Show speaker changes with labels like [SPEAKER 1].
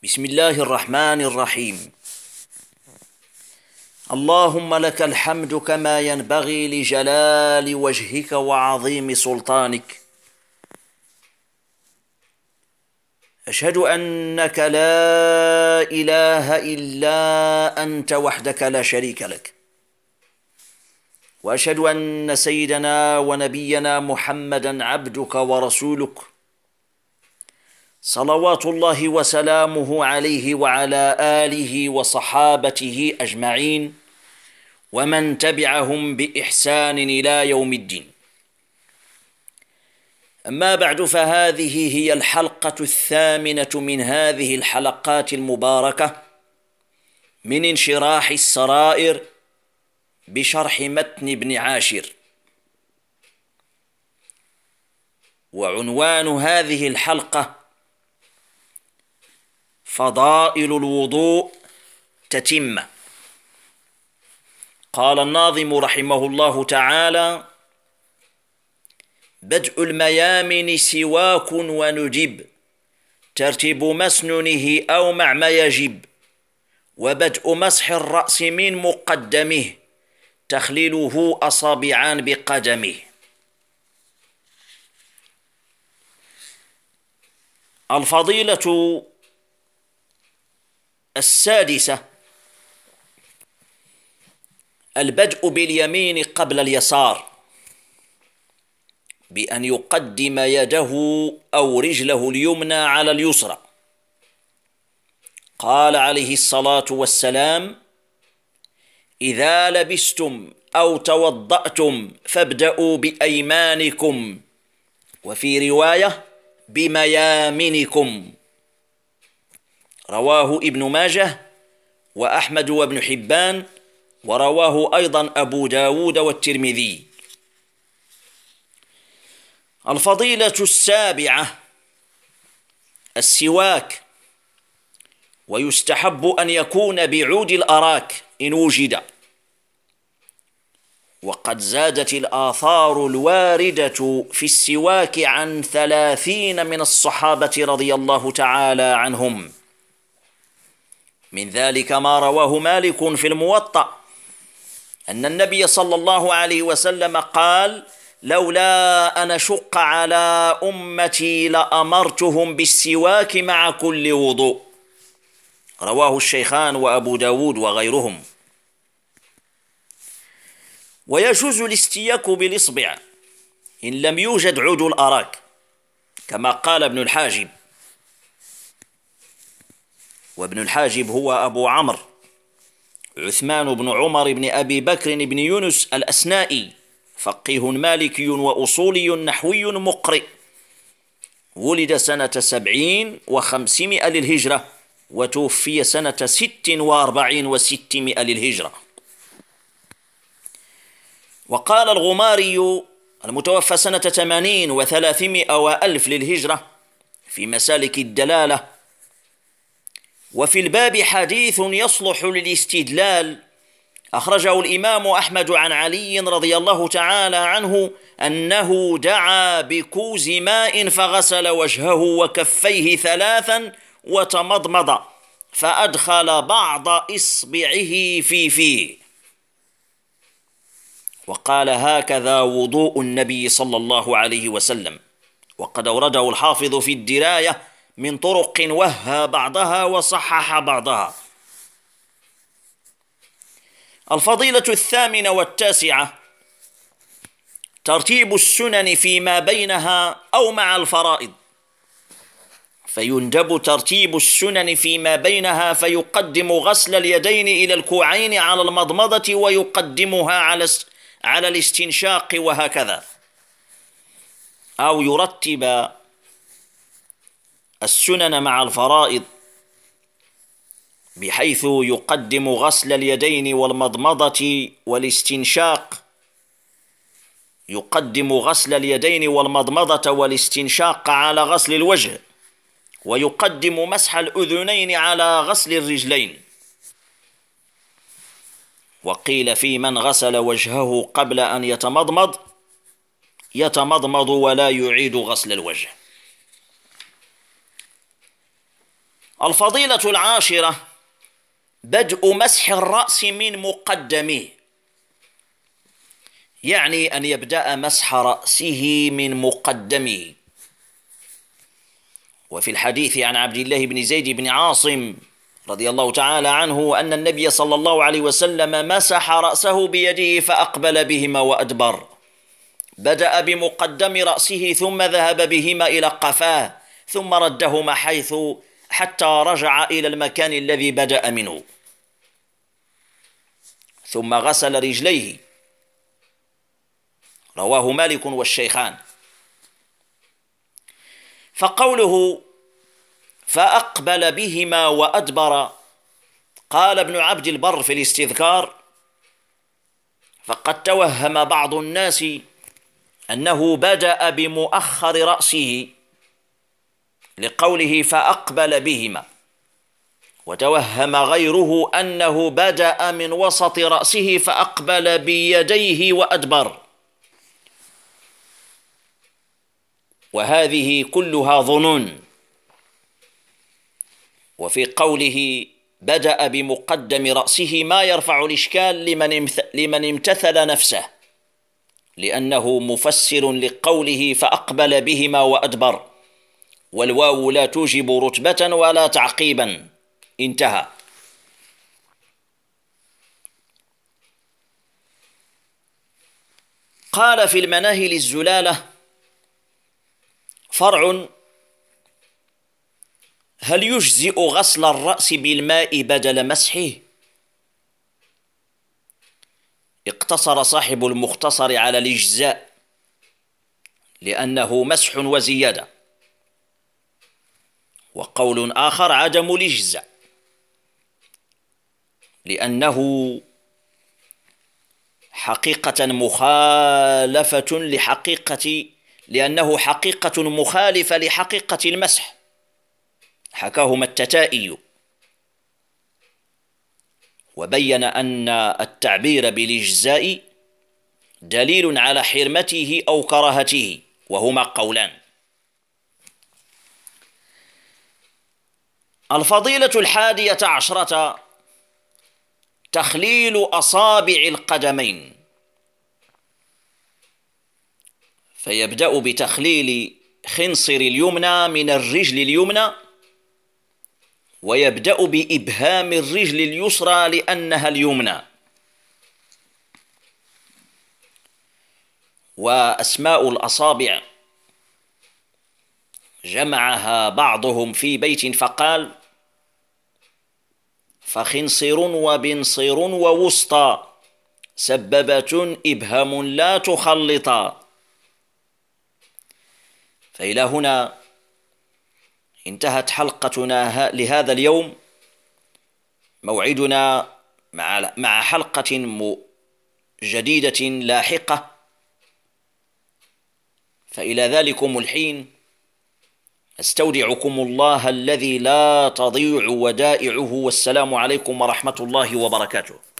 [SPEAKER 1] بسم الله الرحمن الرحيم. اللهم لك الحمد كما ينبغي لجلال وجهك وعظيم سلطانك. أشهد أنك لا إله إلا أنت وحدك لا شريك لك، وأشهد أن سيدنا ونبينا محمدًا عبدك ورسولك، صلوات الله وسلامه عليه وعلى آله وصحابته أجمعين ومن تبعهم بإحسان إلى يوم الدين. أما بعد، فهذه هي الحلقة 8 من هذه الحلقات المباركة من انشراح السرائر بشرح متن ابن عاشر، وعنوان هذه الحلقة فضائل الوضوء تتمة. قال الناظم رحمه الله تعالى: بدء الميامن سواك ونجب، ترتيب مسننه أو مع ما يجب، وبدء مسح الرأس من مقدمه، تخليله أصابعان بقدمه. الفضيلة السادسة: البدء باليمين قبل اليسار، بأن يقدم يده أو رجله اليمنى على اليسرى. قال عليه الصلاة والسلام: إذا لبستم أو توضأتم فابدأوا بأيمانكم، وفي رواية بميامنكم. رواه ابن ماجه وأحمد وابن حبان، ورواه أيضا أبو داود والترمذي. الفضيلة السابعة: السواك، ويستحب أن يكون بعود الأراك إن وجد، وقد زادت الآثار الواردة في السواك عن 30 من الصحابة رضي الله تعالى عنهم. من ذلك ما رواه مالك في الموطأ أن النبي صلى الله عليه وسلم قال: لولا أن أشق على أمتي لأمرتهم بالسواك مع كل وضوء. رواه الشيخان وأبو داود وغيرهم. ويجوز الاستياك بالإصبع إن لم يوجد عود الأراك، كما قال ابن الحاجب. وابن الحاجب هو أبو عمرو عثمان بن عمر بن أبي بكر بن يونس الأسنائي، فقيه مالكي وأصولي نحوي مقرئ، ولد سنة 70 و500 للهجرة، وتوفي سنة 46 و600 للهجرة. وقال الغماري المتوفى سنة 80 و300 وألف للهجرة في مسالك الدلالة: وفي الباب حديث يصلح للاستدلال، أخرجه الإمام أحمد عن علي رضي الله تعالى عنه أنه دعا بكوز ماء فغسل وجهه وكفيه 3 وتمضمض، فأدخل بعض إصبعه في فيه، وقال: هكذا وضوء النبي صلى الله عليه وسلم. وقد أورده الحافظ في الدراية من طرق وهى بعضها وصحح بعضها. الفضيلة 8 و9: ترتيب السنن فيما بينها أو مع الفرائض، فيندب ترتيب السنن فيما بينها، فيقدم غسل اليدين إلى الكوعين على المضمضة، ويقدمها على الاستنشاق، وهكذا. أو يرتب السنن مع الفرائض بحيث يقدم غسل اليدين والمضمضة والاستنشاق، يقدم غسل اليدين والمضمضة والاستنشاق على غسل الوجه، ويقدم مسح الأذنين على غسل الرجلين. وقيل في من غسل وجهه قبل أن يتمضمض ولا يعيد غسل الوجه. الفضيلة العاشرة: بدء مسح الرأس من مقدمه، يعني أن يبدأ مسح رأسه من مقدمه. وفي الحديث عن عبد الله بن زيد بن عاصم رضي الله تعالى عنه أن النبي صلى الله عليه وسلم مسح رأسه بيده فأقبل بهما وأدبر، بدأ بمقدم رأسه ثم ذهب بهما إلى قفاه ثم ردهما حتى رجع إلى المكان الذي بدأ منه، ثم غسل رجليه. رواه مالك والشيخان. فقوله فأقبل بهما وأدبر، قال ابن عبد البر في الاستذكار: فقد توهم بعض الناس أنه بدأ بمؤخر رأسه لقوله فأقبل بهما، وتوهم غيره أنه بدأ من وسط رأسه فأقبل بيديه وأدبر، وهذه كلها ظنون. وفي قوله بدأ بمقدم رأسه ما يرفع الإشكال لمن امتثل نفسه، لأنه مفسر لقوله فأقبل بهما وأدبر، والواو لا توجب رتبة ولا تعقيبا. انتهى. قال في المناهل الزلالة: فرع: هل يجزئ غسل الرأس بالماء بدل مسحه؟ اقتصر صاحب المختصر على الإجزاء لأنه مسح وزيادة، وقول آخر عدم الإجزاء لأنه حقيقة مخالفة لحقيقة المسح، حكاهما التتائي، وبين أن التعبير بالإجزاء دليل على حرمته أو كراهته، وهما قولان. الفضيلة 11: تخليل أصابع القدمين. فيبدأ بتخليل خنصر اليمنى من الرجل اليمنى، ويبدأ بإبهام الرجل اليسرى لأنها اليمنى. وأسماء الأصابع جمعها بعضهم في بيت فقال: فخنصر وبنصر ووسطى سببة إبهام لا تخلطا. فإلى هنا انتهت حلقتنا لهذا اليوم. موعدنا مع حلقة جديدة لاحقة، فإلى ذلكم الحين أستودعكم الله الذي لا تضيع ودائعه، والسلام عليكم ورحمة الله وبركاته.